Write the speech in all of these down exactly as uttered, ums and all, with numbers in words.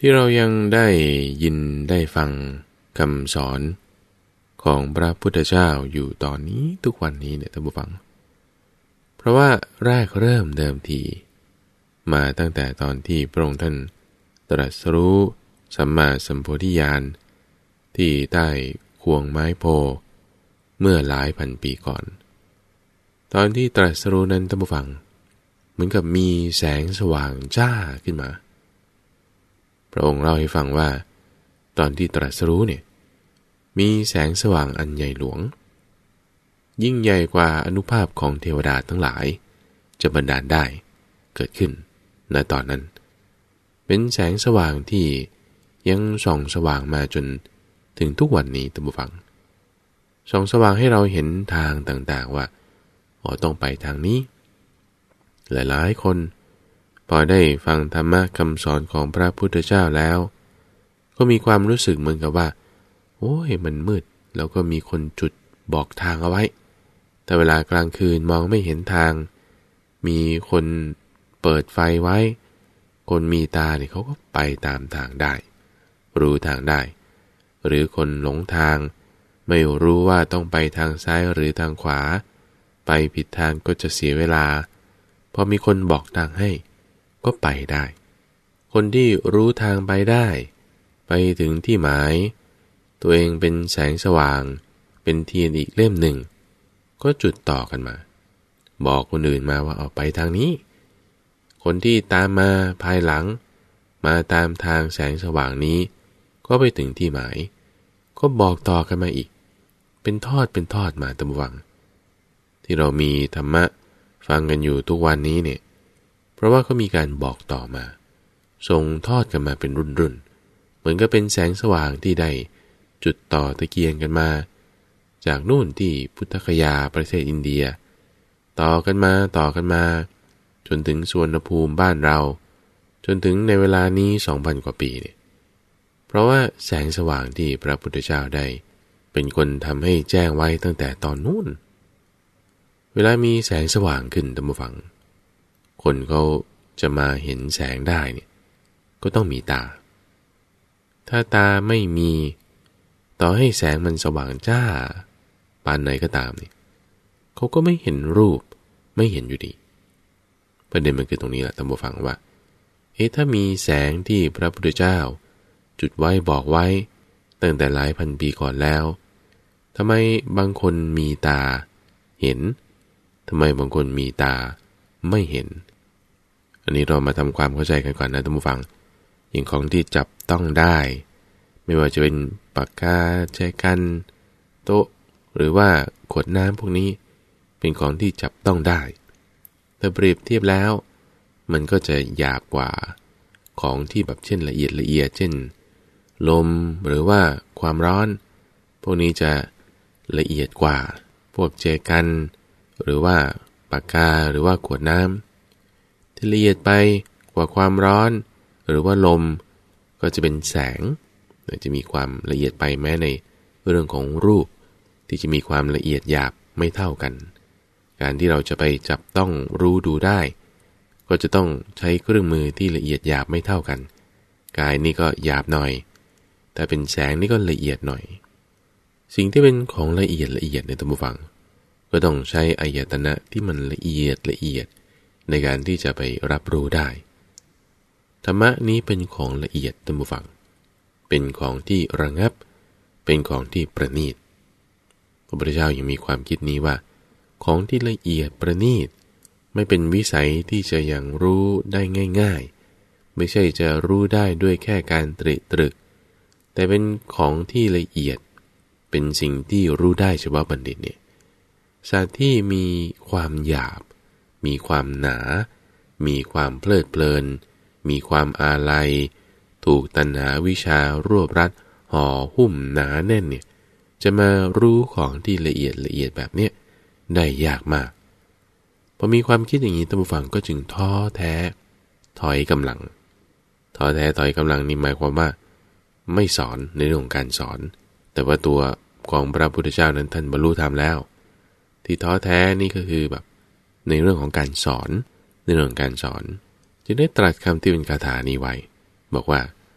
ที่เรายังได้ยินได้ฟังคำสอนของพระพุทธเจ้าอยู่ตอนนี้ทุกวันนี้เนี่ยท่านผู้ฟังเพราะว่าแรกเริ่มเดิมทีมาตั้งแต่ตอนที่พระองค์ท่านตรัสรู้สัมมาสัมโพธิญาณที่ใต้ควงไม้โพเมื่อหลายพันปีก่อนตอนที่ตรัสรู้นั้นท่านผู้ฟังเหมือนกับมีแสงสว่างจ้าขึ้นมาพระองค์เล่าให้ฟังว่าตอนที่ตรัสรู้เนี่ยมีแสงสว่างอันใหญ่หลวงยิ่งใหญ่กว่าอานุภาพของเทวดาทั้งหลายจะบันดาลได้เกิดขึ้นณตอนนั้นเป็นแสงสว่างที่ยังส่องสว่างมาจนถึงทุกวันนี้ท่านผู้ฟังส่องสว่างให้เราเห็นทางต่างๆว่าอ๋อต้องไปทางนี้หลายๆคนพอได้ฟังธรรมะคำสอนของพระพุทธเจ้าแล้วก็มีความรู้สึกเหมือนกับว่าโอ้ยมันมืดแล้วก็มีคนจุดบอกทางเอาไว้แต่เวลากลางคืนมองไม่เห็นทางมีคนเปิดไฟไว้คนมีตาเนี่ยเขาก็ไปตามทางได้รู้ทางได้หรือคนหลงทางไม่รู้ว่าต้องไปทางซ้ายหรือทางขวาไปผิดทางก็จะเสียเวลาพอมีคนบอกทางให้ก็ไปได้คนที่รู้ทางไปได้ไปถึงที่หมายตัวเองเป็นแสงสว่างเป็นเทียนอีกเล่มหนึ่งก็จุดต่อกันมาบอกคนอื่นมาว่าเอาไปทางนี้คนที่ตามมาภายหลังมาตามทางแสงสว่างนี้ก็ไปถึงที่หมายก็บอกต่อกันมาอีกเป็นทอดเป็นทอดมาตามวังที่เรามีธรรมะฟังกันอยู่ทุกวันนี้เนี่ยเพราะว่าเขามีการบอกต่อมาส่งทอดกันมาเป็นรุ่นๆเหมือนกับเป็นแสงสว่างที่ได้จุดต่อตะเกียงกันมาจากนู่นที่พุทธคยาประเทศอินเดียต่อกันมาต่อกันมาจนถึงสุวรรณภูมิบ้านเราจนถึงในเวลานี้ สองพัน กว่าปีเนี่ยเพราะว่าแสงสว่างที่พระพุทธเจ้าได้เป็นคนทำให้แจ้งไว้ตั้งแต่ตอนนู้นเวลามีแสงสว่างขึ้นท่านผู้ฟังคนเขาจะมาเห็นแสงได้เนี่ยก็ต้องมีตาถ้าตาไม่มีต่อให้แสงมันสว่างจ้าปานไหนก็ตามเนี่ยเขาก็ไม่เห็นรูปไม่เห็นอยู่ดีประเด็นมันคือตรงนี้แหละท่านผู้ฟังว่าเอ๊ะถ้ามีแสงที่พระพุทธเจ้าจุดไว้บอกไว้ตั้งแต่หลายพันปีก่อนแล้วทำไมบางคนมีตาเห็นทำไมบางคนมีตาไม่เห็นอันนี้เรามาทำความเข้าใจกันก่อนนะท่านผู้ฟังอย่างของที่จับต้องได้ไม่ว่าจะเป็นปากกาแจกันโต๊ะหรือว่าขวดน้ำพวกนี้เป็นของที่จับต้องได้แต่เปรียบเทียบแล้วมันก็จะหยาบกว่าของที่แบบเช่นละเอียดละเอียดเช่นลมหรือว่าความร้อนพวกนี้จะละเอียดกว่าพวกแจกันหรือว่าปากกาหรือว่าขวดน้ำที่ละเอียดไปกว่าความร้อนหรือว่าลมก็จะเป็นแสงจะมีความละเอียดไปแม้ในเรื่องของรูปที่จะมีความละเอียดหยาบไม่เท่ากันการที่เราจะไปจับต้องรู้ดูได้ก็จะต้องใช้เครื่องมือที่ละเอียดหยาบไม่เท่ากันกายนี่ก็หยาบหน่อยแต่เป็นแสงนี่ก็ละเอียดหน่อยสิ่งที่เป็นของละเอียดละเอียดในท่านผู้ฟังก็ต้องใช้อายตนะที่มันละเอียดละเอียดในการที่จะไปรับรู้ได้ธรรมะนี้เป็นของละเอียดท่านผู้ฟังเป็นของที่ระงับเป็นของที่ประณีตพระพุทธเจ้ายังมีความคิดนี้ว่าของที่ละเอียดประณีตไม่เป็นวิสัยที่จะยังรู้ได้ง่ายๆไม่ใช่จะรู้ได้ด้วยแค่การตรึกตรึกแต่เป็นของที่ละเอียดเป็นสิ่งที่รู้ได้เฉพาะบัณฑิตเนี่ยสัตว์ที่มีความหยาบมีความหนามีความเพลิดเพลินมีความอาลัยถูกตัณหาวิชารวบรัดห่อหุ้มหนาแน่นเนี่ยจะมารู้ของที่ละเอียดละเอียดแบบเนี้ยได้ยากมากพอมีความคิดอย่างนี้ท่านผู้ฟังก็จึงท้อแท้ถอยกำลังท้อแท้ถอยกำลังนี่หมายความว่าไม่สอนในเรื่องของการสอนแต่ว่าตัวของพระพุทธเจ้านั้นท่านบรรลุธรรมแล้วที่ท้อแท้นี่ก็คือแบบในเรื่องของการสอนในเรื่องของการสอนจึงได้ตรัสคำที่เป็นคาถานี้ไว้บอกว่า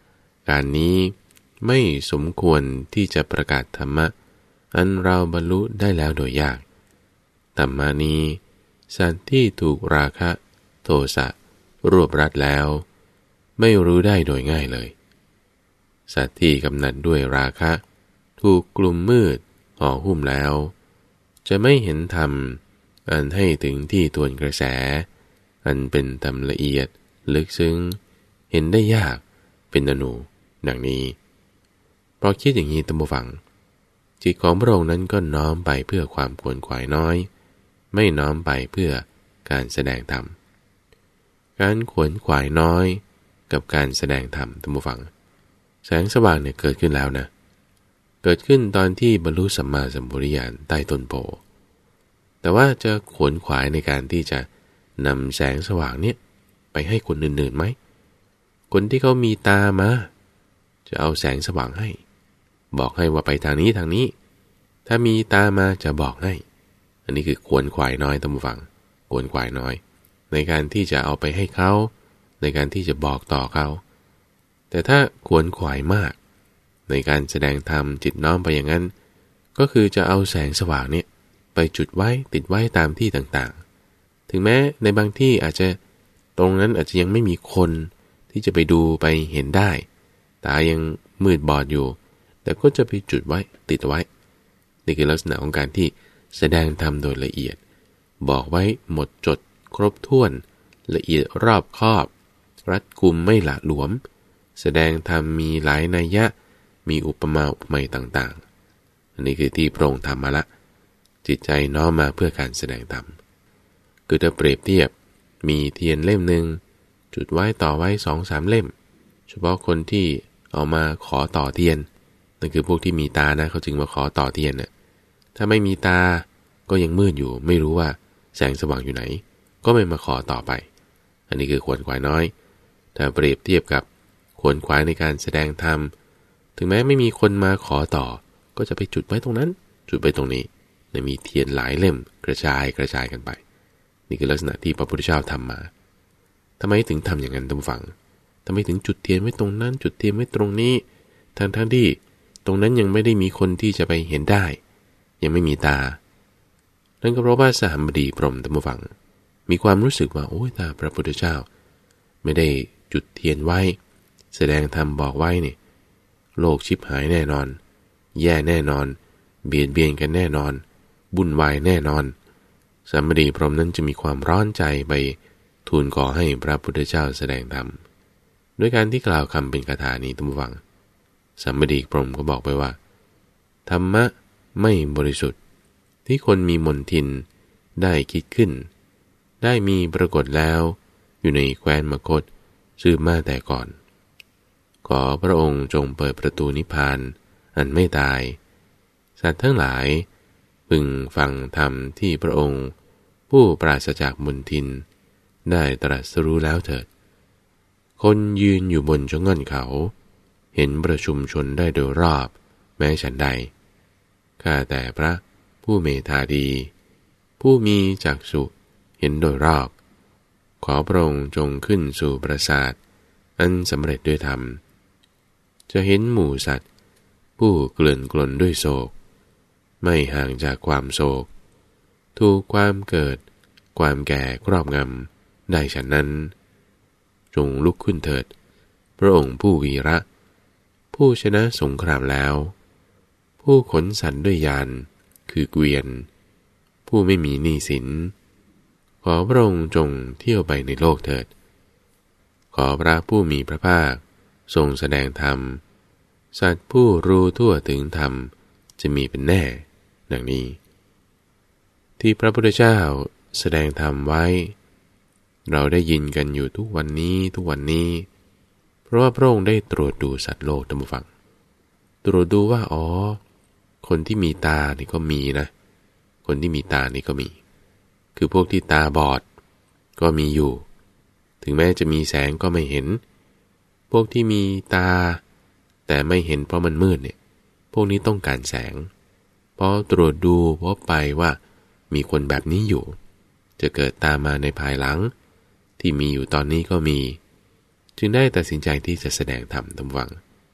การนี้ไม่สมควรที่จะประกาศธรรมะอันเราบรรลุได้แล้วโดยยากธรรมานี้สัตว์ที่ถูกราคะโทสะรวบรัดแล้วไม่รู้ได้โดยง่ายเลยสัตว์ที่กำหนัดด้วยราคะถูกกลุ่มมืดห่อหุ้มแล้วจะไม่เห็นธรรมอันให้ถึงที่ทวนกระแสอันเป็นธรรมละเอียดลึกซึ้งเห็นได้ยากเป็นอนุดังนี้เพราะคิดอย่างนี้ตั้งฟังจิตของพระองค์นั้นก็น้อมไปเพื่อความขวนขวายน้อยไม่น้อมไปเพื่อการแสดงธรรมการขวนขวายน้อยกับการแสดงธรรมตั้งฟังแสงสว่างเนี่ยเกิดขึ้นแล้วนะเกิดขึ้นตอนที่บรรลุสัมมาสัมพุทธญาณใต้ต้นโพแต่ว่าจะขวนขวายในการที่จะนำแสงสว่างเนี่ยไปให้คนอื่นๆไหมคนที่เขามีตามาจะเอาแสงสว่างให้บอกให้ว่าไปทางนี้ทางนี้ถ้ามีตามาจะบอกให้อันนี้คือขวนขวายน้อยตามฟังขวนขวายน้อยในการที่จะเอาไปให้เขาในการที่จะบอกต่อเขาแต่ถ้าขวนขวายมากในการแสดงธรรมจิตน้อมไปอย่างนั้นก็คือจะเอาแสงสว่างเนี่ยไปจุดไว้ติดไว้ตามที่ต่างๆถึงแม้ในบางที่อาจจะตรงนั้นอาจจะยังไม่มีคนที่จะไปดูไปเห็นได้ตายังมืดบอดอยู่แต่ก็จะไปจุดไว้ติดไว้นี่คือลักษณะของการที่แสดงธรรมโดยละเอียดบอกไว้หมดจดครบถ้วนละเอียดรอบคอบรัดกุมไม่หละหลวมแสดงธรรมมีหลายนัยยะมีอุปมาอุปไมยต่างๆอันนี้คือที่พระองค์ทำมาละจิตใจน้อมมาเพื่อการแสดงธรรมคือถ้าเปรียบเทียบมีเทียนเล่มหนึ่งจุดไว้ต่อไว้สองสามเล่มเฉพาะคนที่เอามาขอต่อเทียนนั่นคือพวกที่มีตานะเขาจึงมาขอต่อเทียนน่ะถ้าไม่มีตาก็ยังมืดอยู่ไม่รู้ว่าแสงสว่างอยู่ไหนก็ไม่มาขอต่อไปอันนี้คือขวนขวายน้อยถ้าเปรียบเทียบกับขวนขวายในการแสดงธรรมถึงแม้ไม่มีคนมาขอต่อก็จะไปจุดไว้ตรงนั้นจุดไปตรงนี้เนี่ยมีเทียนหลายเล่มกระจายกระจายกันไปนี่คือลักษณะที่พระพุทธเจ้าทำมาทำไมถึงทำอย่างนั้นท่านผู้ฟังทำไมถึงจุดเทียนไว้ตรงนั้นจุดเทียนไว้ตรงนี้ทั้งทั้งที่ตรงนั้นยังไม่ได้มีคนที่จะไปเห็นได้ยังไม่มีตานั่นก็เพราะว่าสหัมบดีพรหมท่านผู้ฟังมีความรู้สึกว่าโอ้ยถ้าพระพุทธเจ้าไม่ได้จุดเทียนไว้แสดงธรรมบอกไว้นี่โลกชิบหายแน่นอนแย่แน่นอนเบียดเบียนกันแน่นอนบุ่นวายแน่นอนสหัมบดีพรหมนั้นจะมีความร้อนใจไปทูลขอให้พระพุทธเจ้าแสดงธรรมด้วยการที่กล่าวคำเป็นคาถานี้ท่านผู้ฟังสหัมบดีพรหมก็บอกไปว่าธรรมะไม่บริสุทธิ์ที่คนมีมนทินได้คิดขึ้นได้มีปรากฏแล้วอยู่ในแคว้นมคธสืบมาแต่ก่อนขอพระองค์จงเปิดประตูนิพพานอันไม่ตายสัตว์ทั้งหลายพึงฟังธรรมที่พระองค์ผู้ปราศจากมนทินได้ตรัสรู้แล้วเถิดคนยืนอยู่บนชะง่อนเขาเห็นประชุมชนได้โดยรอบแม้ฉันใดข้าแต่พระผู้เมธาดีผู้มีจักษุเห็นโดยรอบขอพระองค์จงขึ้นสู่ปราสาทอันสำเร็จด้วยธรรมจะเห็นหมู่สัตว์ผู้เกลื่อนกลนด้วยโศกไม่ห่างจากความโศกถูกความเกิดความแก่ครอบงำได้ฉันนั้นจงลุกขึ้นเถิดพระองค์ผู้วีระผู้ชนะสงครามแล้วผู้ขนสัตว์ด้วยยานคือเกวียนผู้ไม่มีหนี้สินขอพระองค์จงเที่ยวไปในโลกเถิดขอพระผู้มีพระภาคทรงแสดงธรรมสัตว์ผู้รู้ทั่วถึงธรรมจะมีเป็นแน่ดังนี้ที่พระพุทธเจ้าแสดงธรรมไว้เราได้ยินกันอยู่ทุกวันนี้ทุกวันนี้เพราะว่าพระองค์ได้ตรวจดูสัตว์โลกท่านผู้ฟังตรวจดูว่าอ๋อคนที่มีตานี่ก็มีนะคนที่มีตานี่ก็มีคือพวกที่ตาบอดก็มีอยู่ถึงแม้จะมีแสงก็ไม่เห็นพวกที่มีตาแต่ไม่เห็นเพราะมันมืดเนี่ยพวกนี้ต้องการแสงพอตรวจดูพบไปว่ามีคนแบบนี้อยู่จะเกิดตามมาในภายหลังที่มีอยู่ตอนนี้ก็มีจึงได้ตัดสินใจที่จะแสดงธรรมท่านฟัง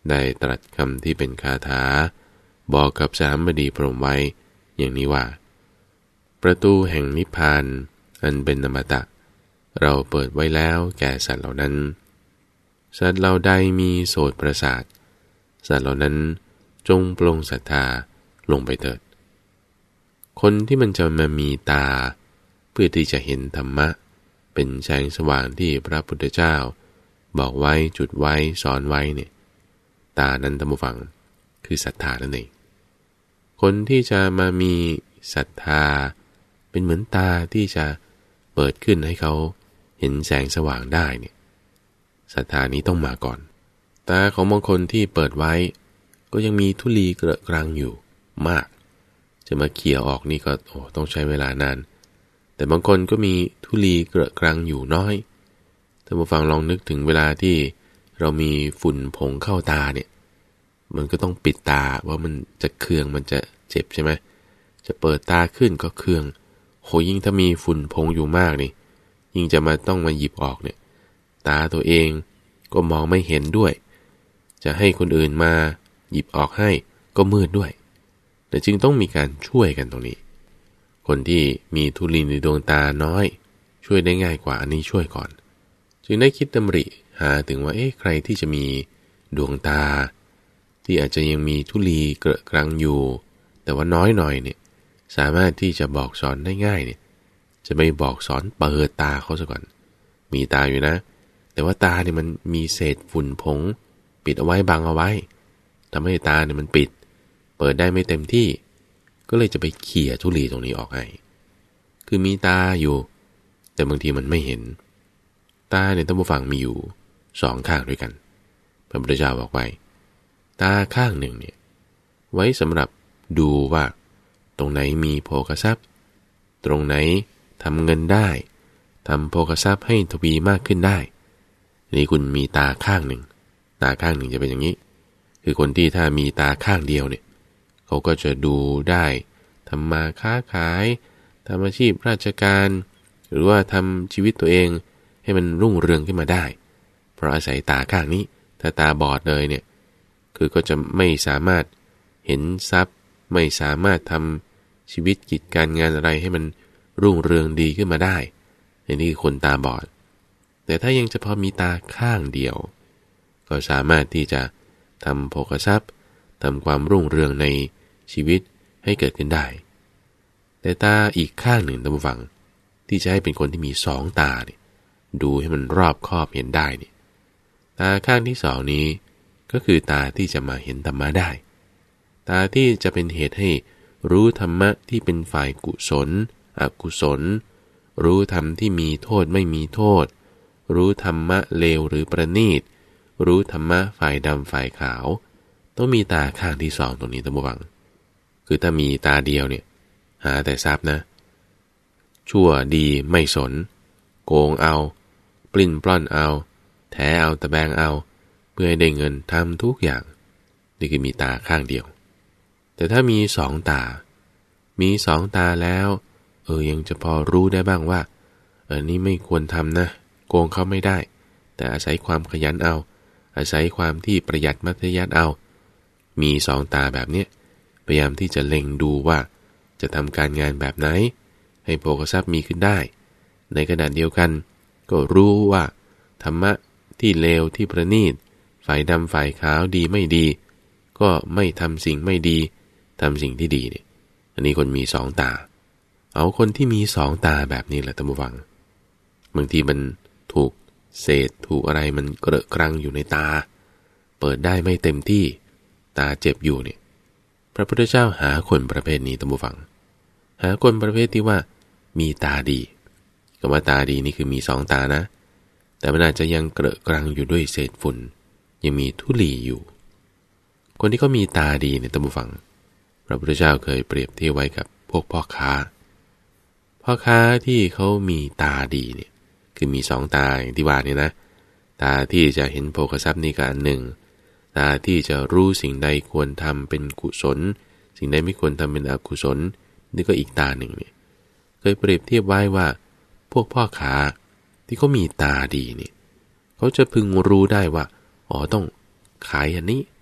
ได้ตรัสคำที่เป็นคาถาบอกกับสามบดีพรหมไว้อย่างนี้ว่าประตูแห่งนิพพานอันเป็นอมตะเราเปิดไว้แล้วแก่สัตว์เหล่านั้นสัตว์เหล่าใดมีโสตประสาทสัตว์เหล่านั้นจงปลงศรัทธาลงไปเถิดคนที่มันจะมามีตาเพื่อที่จะเห็นธรรมะเป็นแสงสว่างที่พระพุทธเจ้าบอกไว้จุดไว้สอนไว้เนี่ยตานั้นท่านผู้ฟังคือศรัทธานั่นเองคนที่จะมามีศรัทธาเป็นเหมือนตาที่จะเปิดขึ้นให้เขาเห็นแสงสว่างได้เนี่ยศรัทธานี้ต้องมาก่อนตาของบางคนที่เปิดไว้ก็ยังมีธุลีเกลอะกรังอยู่มากจะมาเขี่ยออกนี่ก็โอ้ต้องใช้เวลานานแต่บางคนก็มีธุลีเกลอะกรังอยู่น้อยท่านผู้ฟังลองนึกถึงเวลาที่เรามีฝุ่นผงเข้าตาเนี่ยมันก็ต้องปิดตาว่ามันจะเคืองมันจะเจ็บใช่ไหมจะเปิดตาขึ้นก็เคืองโหยิ่งถ้ามีฝุ่นผงอยู่มากนี่ยิ่งจะมาต้องมาหยิบออกเนี่ยตาตัวเองก็มองไม่เห็นด้วยจะให้คนอื่นมาหยิบออกให้ก็มืดด้วยแต่จึงต้องมีการช่วยกันตรงนี้คนที่มีธุลีในดวงตาน้อยช่วยได้ง่ายกว่าอันนี้ช่วยก่อนจึงได้คิดดำริหาถึงว่าเอ๊ะใครที่จะมีดวงตาที่อาจจะยังมีธุลีเกลอะกรังอยู่แต่ว่าน้อยหน่อยเนี่ยสามารถที่จะบอกสอนได้ง่ายเนี่ยจะไม่บอกสอนเปิดตาเขาซะก่อนมีตาอยู่นะแต่ว่าตาเนี่ยมันมีเศษฝุ่นผงปิดเอาไว้บังเอาไว้ทำให้ตาเนี่ยมันปิดเปิดได้ไม่เต็มที่ก็เลยจะไปเขี่ยธุลีตรงนี้ออกให้คือมีตาอยู่แต่บางทีมันไม่เห็นตาเนี่ยท่านผู้ฟังมีอยู่สองข้างด้วยกันพระพุทธเจ้าบอกไว้ตาข้างหนึ่งเนี่ยไว้สำหรับดูว่าตรงไหนมีโภคทรัพย์ตรงไหนทำเงินได้ทำโภคทรัพย์ให้ทวีมากขึ้นได้นี่คุณมีตาข้างหนึ่งตาข้างหนึ่งจะเป็นอย่างนี้คือคนที่ถ้ามีตาข้างเดียวเนี่ยเขาก็จะดูได้ทำมาค้าขายทำอาชีพราชการหรือว่าทำชีวิตตัวเองให้มันรุ่งเรืองขึ้นมาได้เพราะอาศัยตาข้างนี้ถ้าตาบอดเลยเนี่ยคือก็จะไม่สามารถเห็นทรัพย์ไม่สามารถทำชีวิตกิจการงานอะไรให้มันรุ่งเรืองดีขึ้นมาได้นี่คือคนตาบอดแต่ถ้ายังจะพอมีตาข้างเดียวก็สามารถที่จะทำโภคทรัพย์ทำความรุ่งเรืองในชีวิตให้เกิดขึ้นได้แต่ตาอีกข้างหนึ่งท่านผู้ฟังที่จะให้เป็นคนที่มีสองตาเนี่ยดูให้มันรอบคอบเห็นได้เนี่ยตาข้างที่สองนี้ก็คือตาที่จะมาเห็นธรรมะได้ตาที่จะเป็นเหตุให้รู้ธรรมะที่เป็นฝ่ายกุศลอกุศลรู้ธรรมที่มีโทษไม่มีโทษรู้ธรรมะเลวหรือประณีตรู้ธรรมะฝ่ายดำฝ่ายขาวต้องมีตาข้างที่สองตรงนี้ท่านผู้ฟังคือถ้ามีตาเดียวเนี่ยหาแต่ทรัพย์นะชั่วดีไม่สนโกงเอาปลิ้นปล้อนเอาแถเอาตะแบงเอาเพื่อให้ได้เงินทำทุกอย่างนี่คือมีตาข้างเดียวแต่ถ้ามีสองตามีสองตาแล้วเออยังจะพอรู้ได้บ้างว่าเออนี่ไม่ควรทำนะโกงเขาไม่ได้แต่อาศัยความขยันเอาอาศัยความที่ประหยัดมัธยัสถ์เอามีสองตาแบบนี้พยายามที่จะเล็งดูว่าจะทำการงานแบบไหนให้โภคทรัพย์มีขึ้นได้ในขณะเดียวกันก็รู้ว่าธรรมะที่เลวที่ประณีตฝ่ายดำฝ่ายขาวดีไม่ดีก็ไม่ทำสิ่งไม่ดีทำสิ่งที่ดีเนี่ยอันนี้คนมีสองตาเอาคนที่มีสองตาแบบนี้แหละท่านผู้ฟังบางทีมันถูกเศษถูกอะไรมันเกลอะกรังอยู่ในตาเปิดได้ไม่เต็มที่ตาเจ็บอยู่เนี่ยพระพุทธเจ้าหาคนประเภทนี้ท่านผู้ฟังหาคนประเภทที่ว่ามีตาดีคำว่าตาดีนี่คือมีสองตานะแต่มันอาจจะยังเกลอะกรังอยู่ด้วยเศษฝุ่นยังมีธุลีอยู่คนที่เขามีตาดีเนี่ยท่านผู้ฟังพระพุทธเจ้าเคยเปรียบเทียบไว้กับพวกพ่อค้าพ่อค้าที่เขามีตาดีเนี่ยคือมีสองตาอย่างที่ว่านี่นะตาที่จะเห็นโภคทรัพย์นี่ก็อันหนึ่งตาที่จะรู้สิ่งใดควรทำเป็นกุศลสิ่งใดไม่ควรทำเป็นอกุศลนี่ก็อีกตาหนึ่งเนี่ยเคยเปรียบเทียบไว้ว่าพวกพ่อค้าที่เขามีตาดีเนี่ยเขาจะพึงรู้ได้ว่าอ๋อต้องขายอันนี้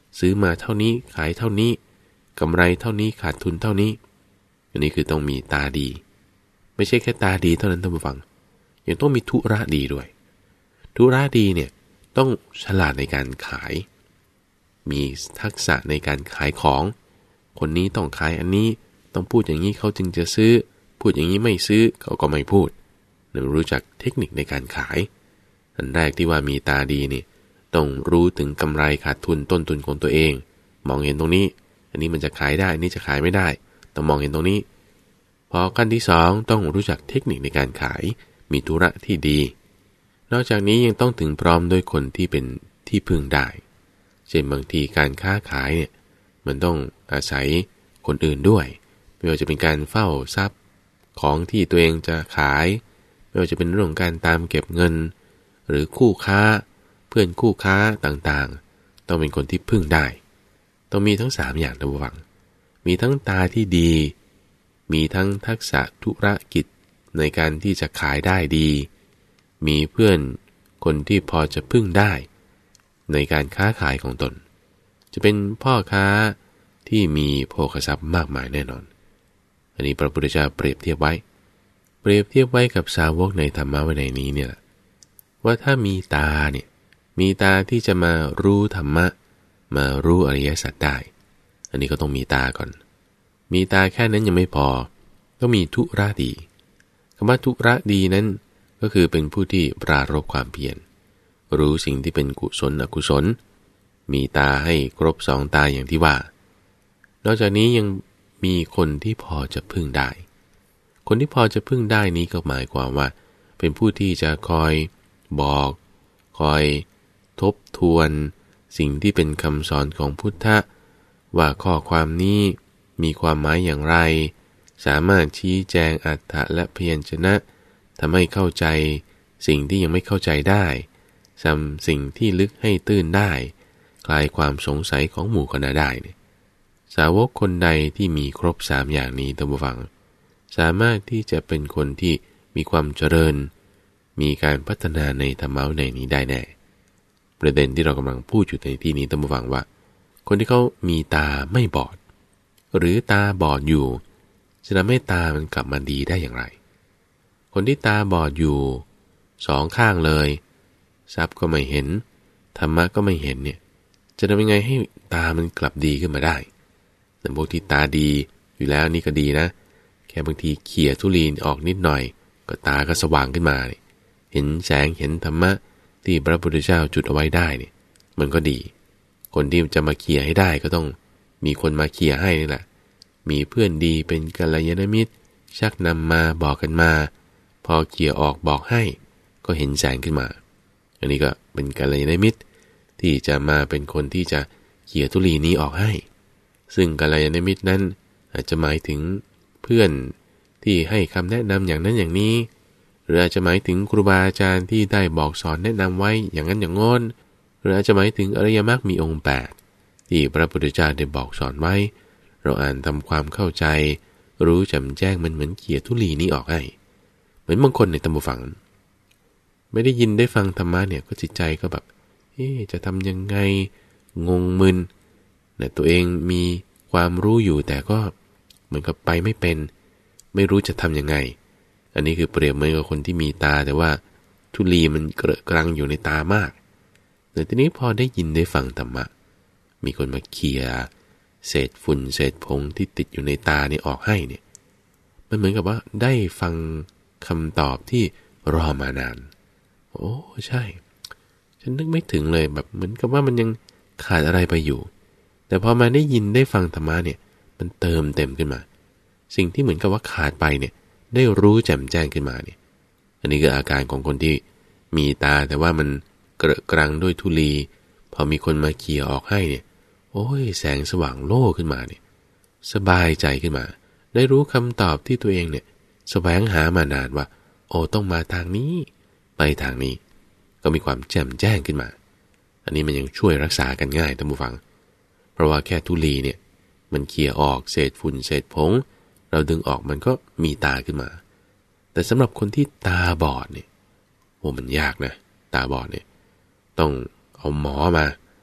ซื้อมาเท่านี้ขายเท่านี้กำไรเท่านี้ขาดทุนเท่านี้อันนี้คือต้องมีตาดีไม่ใช่แค่ตาดีเท่านั้นท่านผู้ฟังยังต้องมีธุระดีด้วยธุระดีเนี่ยต้องฉลาดในการขายมีทักษะในการขายของคนนี้ต้องขายอันนี้ต้องพูดอย่างนี้เขาจึงจะซื้อพูดอย่างนี้ไม่ซื้อเขาก็ไม่พูดเรารู้จักเทคนิคในการขายอันแรกที่ว่ามีตาดีนี่ต้องรู้ถึงกำไรขาดทุนต้นทุนของตัวเองมองเห็นตรงนี้อันนี้มันจะขายได้อันนี้จะขายไม่ได้ต้องมองเห็นตรงนี้พอขั้นที่สองต้องรู้จักเทคนิคในการขายมีธุระที่ดีนอกจากนี้ยังต้องถึงพร้อมด้วยคนที่เป็นที่พึ่งได้เช่นบางทีการค้าขายเนี่ยมันต้องอาศัยคนอื่นด้วยไม่ว่าจะเป็นการเฝ้าทรัพย์ของที่ตัวเองจะขายไม่ว่าจะเป็นเรื่องการตามเก็บเงินหรือคู่ค้าเพื่อนคู่ค้าต่างๆต้องเป็นคนที่พึ่งได้ต้องมีทั้งสามอย่างระวังมีทั้งตาที่ดีมีทั้งทักษะธุรกิจในการที่จะขายได้ดีมีเพื่อนคนที่พอจะพึ่งได้ในการค้าขายของตนจะเป็นพ่อค้าที่มีโภคทรัพย์มากมายแน่นอนอันนี้พระพุทธเจ้าเปรียบเทียบไว้เปรียบเทียบไว้กับสาวกในธรรมะวินัยนี้เนี่ยว่าถ้ามีตาเนี่ยมีตาที่จะมารู้ธรรมะมารู้อริยสัจได้อันนี้ก็ต้องมีตาก่อนมีตาแค่นั้นยังไม่พอต้องมีธุระดีคำว่าธุระดีนั้นก็คือเป็นผู้ที่ปรารภความเพียรรู้สิ่งที่เป็นกุศลอกุศลมีตาให้ครบสองตาอย่างที่ว่านอกจากนี้ยังมีคนที่พอจะพึ่งได้คนที่พอจะพึ่งได้นี้ก็หมายความว่าเป็นผู้ที่จะคอยบอกคอยทบทวนสิ่งที่เป็นคำสอนของพุทธะว่าข้อความนี้มีความหมายอย่างไรสามารถชี้แจงอรรถะและพยัญชนะทำให้เข้าใจสิ่งที่ยังไม่เข้าใจได้ทำสิ่งที่ลึกให้ตื้นได้คลายความสงสัยของหมู่คณะได้เนี่ยสาวกคนใดที่มีครบสามอย่างนี้ท่านผู้ฟังสามารถที่จะเป็นคนที่มีความเจริญมีการพัฒนาในธรรมะในนี้ได้แน่ประเด็นที่เรากำลังพูดอยู่ในที่นี้ท่านผู้ฟังว่าคนที่เขามีตาไม่บอดหรือตาบอดอยู่จะทำให้ตามันกลับมาดีได้อย่างไรคนที่ตาบอดอยู่สองข้างเลยทรัพย์ก็ไม่เห็นธรรมะก็ไม่เห็นเนี่ยจะทำยังไงให้ตามันกลับดีขึ้นมาได้แต่พวกที่ตาดีอยู่แล้วนี่ก็ดีนะแค่บางทีเขี่ยธุลีนออกนิดหน่อยก็ตาก็สว่างขึ้นมาเห็นแสงเห็นธรรมะที่พระพุทธเจ้าจุดเอาไว้ได้เนี่ยมันก็ดีคนที่จะมาเขี่ยให้ได้ก็ต้องมีคนมาเขี่ยให้นี่แหละมีเพื่อนดีเป็นกัลยาณมิตรชักนำมาบอกกันมาพอเขี่ยออกบอกให้ก็เห็นแสงขึ้นมาอันนี้ก็เป็นกัลยาณมิตรที่จะมาเป็นคนที่จะเขี่ยธุลีนี้ออกให้ซึ่งกัลยาณมิตรนั้นอาจจะหมายถึงเพื่อนที่ให้คำแนะนำอย่างนั้นอย่างนี้หรืออาจจะหมายถึงครูบาอาจารย์ที่ได้บอกสอนแนะนำไว้อย่างนั้นอย่างงอนหรืออาจจะหมายถึงอริยมรรคมีองค์แปดที่พระพุทธเจ้าได้บอกสอนไว้เราอ่านทำความเข้าใจรู้แจ่มแจ้งมันเหมือนเขี่ยธุลีนี้ออกให้เหมือนบางคนในตำบลฝังไม่ได้ยินได้ฟังธรรมะเนี่ยก็จิตใจก็แบบเอ๊ะจะทำยังไงงงมึนแต่ตัวเองมีความรู้อยู่แต่ก็เหมือนกับไปไม่เป็นไม่รู้จะทำยังไงอันนี้คือเปรียบเหมือนกับคนที่มีตาแต่ว่าธุลีมันเกลอะกรังอยู่ในตามากแต่ทีนี้พอได้ยินได้ฟังธรรมะมีคนมาเขี่ยเศษฝุ่นเศษผงที่ติดอยู่ในตานี่ออกให้เนี่ยมันเหมือนกับว่าได้ฟังคำตอบที่รอมานานโอ้ใช่ฉันนึกไม่ถึงเลยแบบเหมือนกับว่ามันยังขาดอะไรไปอยู่แต่พอมาได้ยินได้ฟังธรรมะเนี่ยมันเติมเต็มขึ้นมาสิ่งที่เหมือนกับว่าขาดไปเนี่ยได้รู้แจ่มแจ้งขึ้นมาเนี่ยอันนี้คืออาการของคนที่มีตาแต่ว่ามันเกลอะกรังด้วยธุลีพอมีคนมาเขี่ยออกให้เนี่ยโอ้ยแสงสว่างโล่ขึ้นมาเนี่ยสบายใจขึ้นมาได้รู้คำตอบที่ตัวเองเนี่ยแสวงหามานานว่าโอ้ต้องมาทางนี้ไปทางนี้ก็มีความแจ่มแจ้งขึ้นมาอันนี้มันยังช่วยรักษากันง่ายท่านผู้ฟังเพราะว่าแค่ธุลีเนี่ยมันเขี่ยออกเศษฝุ่นเศษผงเราดึงออกมันก็มีตาขึ้นมาแต่สำหรับคนที่ตาบอดเนี่ยโอ้มันยากนะตาบอดเนี่ยต้องเอาหมอมา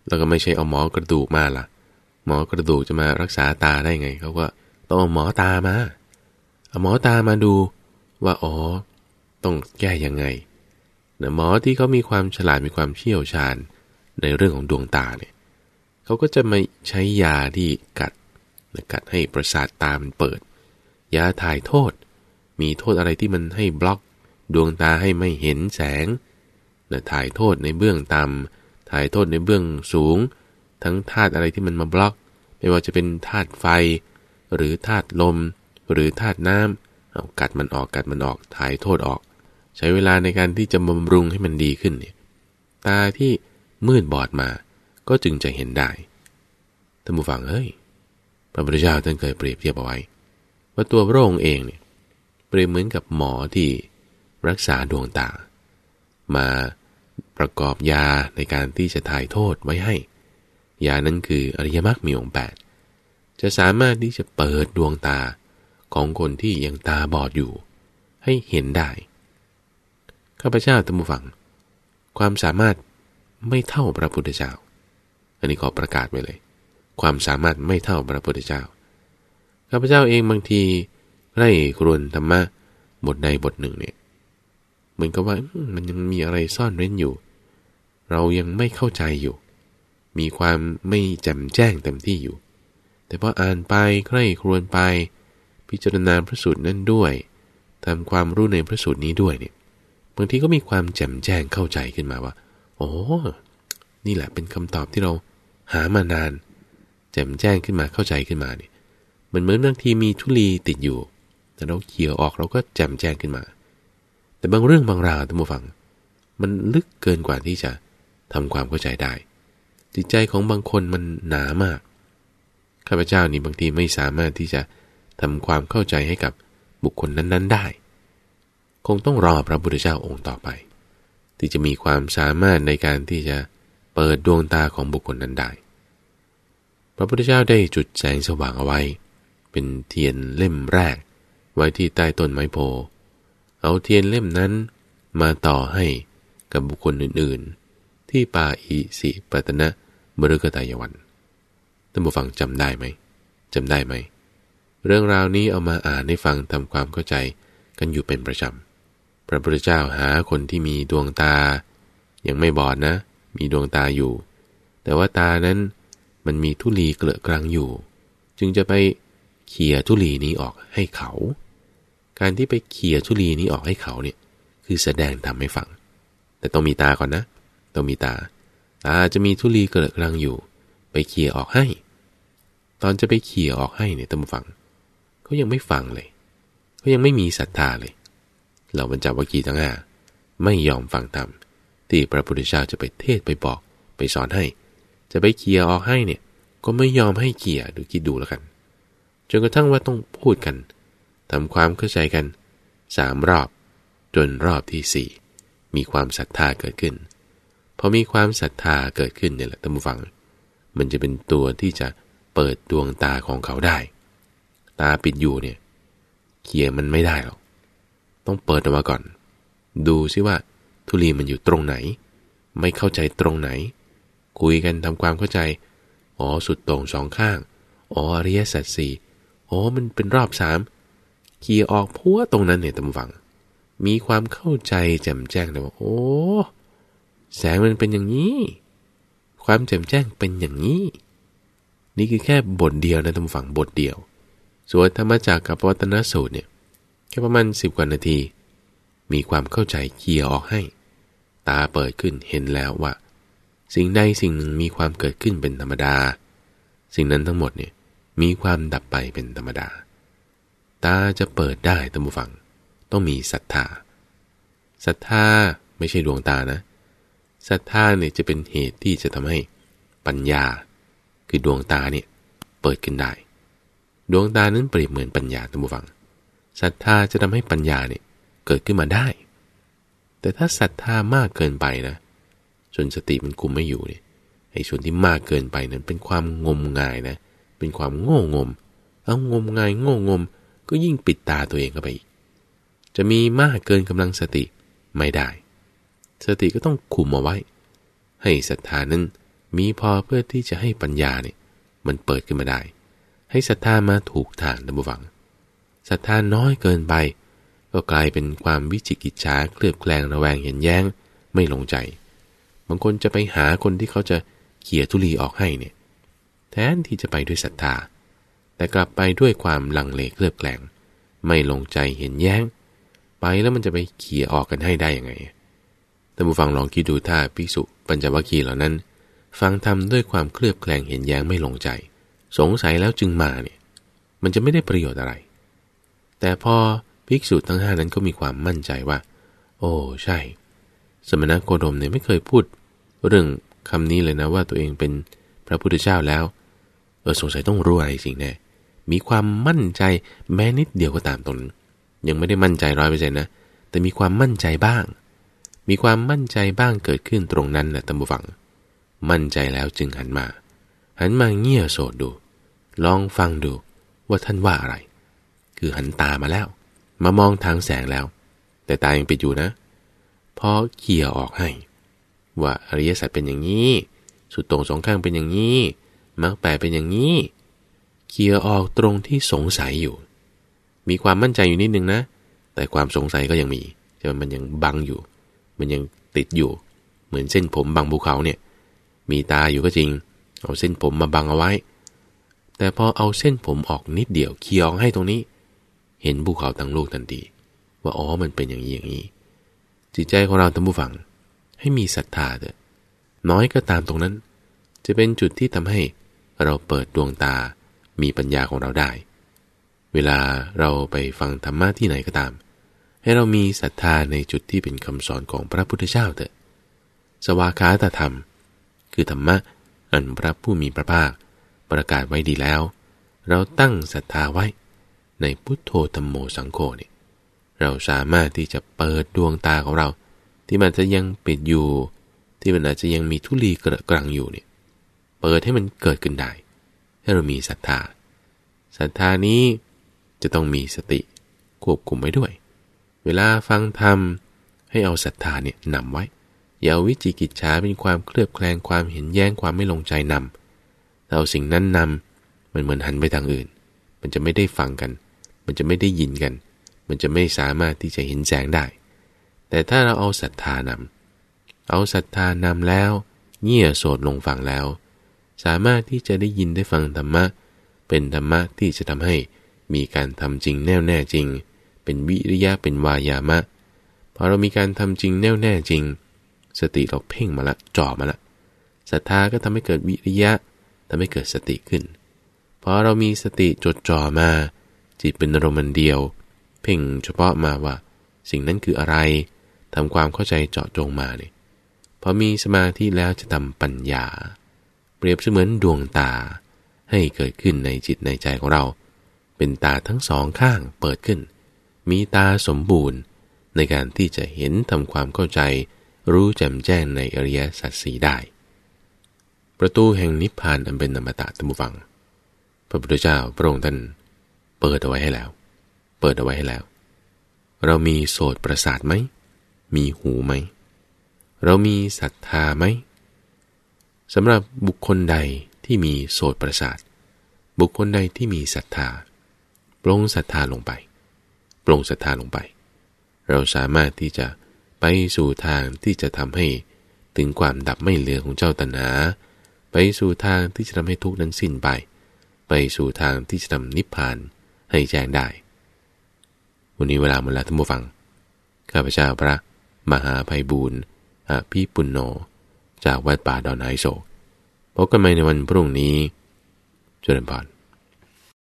แล้วก็ไม่ใช่เอาหมอกระดูกมาล่ะหมอกระดูกจะมารักษาตาได้ไงเขาก็ต้องเอาหมอตามาเอาหมอตามาดูว่าอ๋อต้องแก้ยังไงนะหมอที่เขามีความฉลาดมีความเชี่ยวชาญในเรื่องของดวงตาเนี่ยเขาก็จะมาใช้ยาที่กัดนะกัดให้ประสาทตามันเปิดยาถ่ายโทษมีโทษอะไรที่มันให้บล็อกดวงตาให้ไม่เห็นแสงนะถ่ายโทษในเบื้องต่ำถ่ายโทษในเบื้องสูงทั้งธาตุอะไรที่มันมาบล็อกไม่ว่าจะเป็นธาตุไฟหรือธาตุลมหรือธาตุน้ำเอากัดมันออกกัดมันออกถ่ายโทษออกใช้เวลาในการที่จะบำรุงให้มันดีขึ้นเนี่ยตาที่มืดบอดมาก็จึงจะเห็นได้ท่านผู้ฟังเฮ้ยพระพุทธเจ้าท่านเคยเปรียบเทียบเอาไว้ว่าตัวพระองค์เองเนี่ยเปรียบเหมือนกับหมอที่รักษาดวงตามาประกอบยาในการที่จะถ่ายโทษไว้ให้ยานั้นคืออริยมรรคมีองค์แปดจะสามารถที่จะเปิดดวงตาของคนที่ยังตาบอดอยู่ให้เห็นได้ข้าพเจ้าท่านผู้ฟังความสามารถไม่เท่าพระพุทธเจ้าอันนี้ขอประกาศไว้เลยความสามารถไม่เท่าพระพุทธเจ้าข้าพเจ้าเองบางทีไล่ครวญธรรมะบทใดบทหนึ่งเนี่ยเหมือนกับว่ามันยังมีอะไรซ่อนเร้นอยู่เรายังไม่เข้าใจอยู่มีความไม่แจ่มแจ้งเต็มที่อยู่แต่พออ่านไปใคร่ครวญไปพิจารณาพระสูตรนั้นด้วยทำความรู้ในพระสูตรนี้ด้วยเนี่ยบางทีก็มีความแจ่มแจ้งเข้าใจขึ้นมาว่าโอ้นี่แหละเป็นคำตอบที่เราหามานานแจ่มแจ้งขึ้นมาเข้าใจขึ้นมาเนี่ยมันเหมือนบางทีมีธุลีติดอยู่แต่เราเขี่ยออกเราก็แจ่มแจ้งขึ้นมาแต่บางเรื่องบางราวท่านผู้ฟังมันลึกเกินกว่าที่จะทำความเข้าใจได้จิตใจของบางคนมันหนามากข้าพเจ้านี่บางทีไม่สามารถที่จะทำความเข้าใจให้กับบุคคลนั้นๆได้คงต้องรอพระพุทธเจ้าองค์ต่อไปที่จะมีความสามารถในการที่จะเปิดดวงตาของบุคคลนั้นได้พระพุทธเจ้าได้จุดแสงสว่างเอาไว้เป็นเทียนเล่มแรกไว้ที่ใต้ต้นไม้โพเอาเทียนเล่มนั้นมาต่อให้กับบุคคลอื่นๆที่ป่าอิสิปตนะมฤคทายวันท่านผู้ฟังจำได้ไหมจำได้ไหมเรื่องราวนี้เอามาอ่านให้ฟังทำความเข้าใจกันอยู่เป็นประจำพระพุทธเจ้าหาคนที่มีดวงตายังไม่บอดนะมีดวงตาอยู่แต่ว่าตานั้นมันมีธุลีเกลอะกรังอยู่จึงจะไปเขี่ยธุลีนี้ออกให้เขาการที่ไปเขี่ยธุลีนี้ออกให้เขาเนี่ยคือแสดงทำให้ฟังแต่ต้องมีตาก่อนนะต้องมีตาตาจะมีธุลีเกลอะกรังอยู่ไปเขี่ยออกให้ตอนจะไปเขี่ยออกให้เนี่ยท่านผู้ฟังเขายังไม่ฟังเลยเขายังไม่มีศรัทธาเลยเหล่าบรรจวัคคีย์ทั้งห้าไม่ยอมฟังธรรมที่พระพุทธเจ้าจะไปเทศไปบอกไปสอนให้จะไปเขี่ยออกให้เนี่ยก็ไม่ยอมให้เขี่ยดูคิดดูแล้วกันจนกระทั่งว่าต้องพูดกันทำความเข้าใจกันสามรอบจนรอบที่สี่มีความศรัทธาเกิดขึ้นพอมีความศรัทธาเกิดขึ้นเนี่ยแหละท่านผู้ฟังมันจะเป็นตัวที่จะเปิดดวงตาของเขาได้ตาปิดอยู่เนี่ยเขี่ยมันไม่ได้หรอกต้องเปิดออกมาก่อนดูซิว่าธุลีมันอยู่ตรงไหนไม่เข้าใจตรงไหนคุยกันทำความเข้าใจอ๋อสุดตรงสองข้างอ๋ออริยสัจสี่อ๋อมันเป็นรอบสามเขี่ยออกพัวตรงนั้นเนี่ยท่านผู้ฟังมีความเข้าใจแจ่มแจ้งเลยว่าโอ้แสงมันเป็นอย่างนี้ความแจ่มแจ้งเป็นอย่างนี้นี่คือแค่บทเดียวนะท่านผู้ฟังบทเดียวส่วนธรรมจักรกับปวัตตนสูตรเนี่ยแค่ประมาณสิบกว่านาทีมีความเข้าใจเขี่ยออกให้ตาเปิดขึ้นเห็นแล้วว่าสิ่งใดสิ่งหนึ่งมีความเกิดขึ้นเป็นธรรมดาสิ่งนั้นทั้งหมดเนี่ยมีความดับไปเป็นธรรมดาตาจะเปิดได้ท่านผู้ฟังต้องมีศรัทธาศรัทธาไม่ใช่ดวงตานะศรัทธาเนี่ยจะเป็นเหตุที่จะทำให้ปัญญาคือดวงตาเนี่ยเปิดขึ้นได้ดวงตานั้นเปรียบเหมือนปัญญาท่านผู้ฟังศรัทธาจะทำให้ปัญญาเนี่ยเกิดขึ้นมาได้แต่ถ้าศรัทธามากเกินไปนะจนสติมันคุมไม่อยู่เนี่ยไอ้ส่วนที่มากเกินไปนั้นเป็นความงมงายนะเป็นความโง่งมเอางมงายโง่งมก็ยิ่งปิดตาตัวเองเข้าไปอีกจะมีมากเกินกำลังสติไม่ได้สติก็ต้องคุมเอาไว้ให้ศรัทธานั้นมีพอเพื่อที่จะให้ปัญญาเนี่ยมันเปิดขึ้นมาได้ให้ศรัทธามาถูกทางท่านผู้ฟังศรัทธาน้อยเกินไปก็กลายเป็นความวิจิกิจฉาเคลือบแคลงระแวงเห็นแย้งไม่ลงใจบางคนจะไปหาคนที่เขาจะเขี่ยธุลีออกให้เนี่ยแทนที่จะไปด้วยศรัทธาแต่กลับไปด้วยความลังเลเคลือบแคลงไม่ลงใจเห็นแย้งไปแล้วมันจะไปเขี่ยออกกันให้ได้ยังไงท่านผู้ฟังลองคิดดูถ้าภิกษุปัญจวัคคีย์เหล่านั้นฟังธรรมด้วยความเคลือบแคลงเห็นแย้งไม่ลงใจสงสัยแล้วจึงมาเนี่ยมันจะไม่ได้ประโยชน์อะไรแต่พอภิกษุทั้งห้านั้นก็มีความมั่นใจว่าโอ้ใช่สมณโคดมเนี่ยไม่เคยพูดเรื่องคำนี้เลยนะว่าตัวเองเป็นพระพุทธเจ้าแล้วเออสงสัยต้องรู้อะไรจริงแน่มีความมั่นใจแม้นิดเดียวก็ตามตนยังไม่ได้มั่นใจร้อยเปอร์เซ็นต์นะแต่มีความมั่นใจบ้างมีความมั่นใจบ้างเกิดขึ้นตรงนั้นแหละท่านผู้ฟังมั่นใจแล้วจึงหันมาหันมาเงี่ยโสดดูลองฟังดูว่าท่านว่าอะไรคือหันตามาแล้วมามองทางแสงแล้วแต่ตายังปิดอยู่นะพอเขี่ยออกให้ว่าอริยสัจเป็นอย่างนี้สุดโต่งสองข้างเป็นอย่างนี้มรรคแปดเป็นอย่างนี้เขี่ยออกตรงที่สงสัยอยู่มีความมั่นใจอยู่นิดนึงนะแต่ความสงสัยก็ยังมีใช่ไหมมันยังบังอยู่มันยังติดอยู่เหมือนเส้นผมบังภูเขาเนี่ยมีตาอยู่ก็จริงเอาเส้นผมมาบังเอาไว้แต่พอเอาเส้นผมออกนิดเดียวเขี่ยออกให้ตรงนี้เห็นภูเขาทั้งลูกทันทีว่าอ๋อมันเป็นอย่างนี้อย่างนี้จิตใจของเราท่านผู้ฟังให้มีศรัทธาเถอะน้อยก็ตามตรงนั้นจะเป็นจุดที่ทำให้เราเปิดดวงตามีปัญญาของเราได้เวลาเราไปฟังธรรมะที่ไหนก็ตามให้เรามีศรัทธาในจุดที่เป็นคำสอนของพระพุทธเจ้าเถอะสวากขาตธรรมคือธรรมะอันพระผู้มีพระภาคประกาศไว้ดีแล้วเราตั้งศรัทธาไว้ในพุทโธธัมโมสังโฆเนี่ยเราสามารถที่จะเปิดดวงตาของเราที่มันจะยังปิดอยู่ที่มันอาจจะยังมีธุลีเกระกรังอยู่เนี่ยเปิดให้มันเกิดขึ้นได้ให้เรามีศรัทธาศรัทธานี้จะต้องมีสติควบคุมไว้ด้วยเวลาฟังธรรมให้เอาศรัทธาเนี่ยนำไว้อย่าเอาวิจิกิจฉาเป็นความเคลือบแคลงความเห็นแย้งความไม่ลงใจนำถ้าเอาสิ่งนั้นนำมันเหมือนหันไปทางอื่นมันจะไม่ได้ฟังกันมันจะไม่ได้ยินกันมันจะไม่สามารถที่จะเห็นแสงได้แต่ถ้าเราเอาศรัทธานำเอาศรัทธานำแล้วเงี่ยโสดลงฟังแล้วสามารถที่จะได้ยินได้ฟังธรรมะเป็นธรรมะที่จะทำให้มีการทำจริงแน่วแน่จริงเป็นวิริยะเป็นวายามะพอเรามีการทำจริงแน่วแน่จริงสติเราเพ่งมาละจ่อมาละศรัทธาก็ทำให้เกิดวิริยะทำให้เกิดสติขึ้นพอเรามีสติจดจ่อมาจิตเป็นอารมณ์เดียวเพ่งเฉพาะมาว่าสิ่งนั้นคืออะไรทำความเข้าใจเจาะจงมาเนี่ยพอมีสมาธิแล้วจะทำปัญญาเปรียบเสมือนดวงตาให้เกิดขึ้นในจิตในใจของเราเป็นตาทั้งสองข้างเปิดขึ้นมีตาสมบูรณ์ในการที่จะเห็นทำความเข้าใจรู้แจ่มแจ้งในอริยสัจสี่ได้ประตูแห่งนิพพานอันเป็นอมตะท่านผู้ฟังพระพุทธเจ้าพระองค์ท่านเปิดเอาไว้ให้แล้วเปิดเอาไว้ให้แล้วเรามีโสตประสาทไหมมีหูไหมเรามีศรัทธาไหมสำหรับบุคคลใดที่มีโสตประสาทบุคคลใดที่มีศรัทธาปลงศรัทธาลงไปปลงศรัทธาลงไปเราสามารถที่จะไปสู่ทางที่จะทำให้ถึงความดับไม่เหลือของเจ้าตัณหาไปสู่ทางที่จะทำให้ทุกข์นั้นสิ้นไปไปสู่ทางที่จะทำนิพพานให้แจ้งได้วันนี้เวลาหมดแล้วท่านผู้ฟังข้าพเจ้าพระมหาไพบูลย์อภิปุณโญจากวัดป่าดอนไฮโศกพบกันใหม่ในวันพรุ่งนี้เจริญพร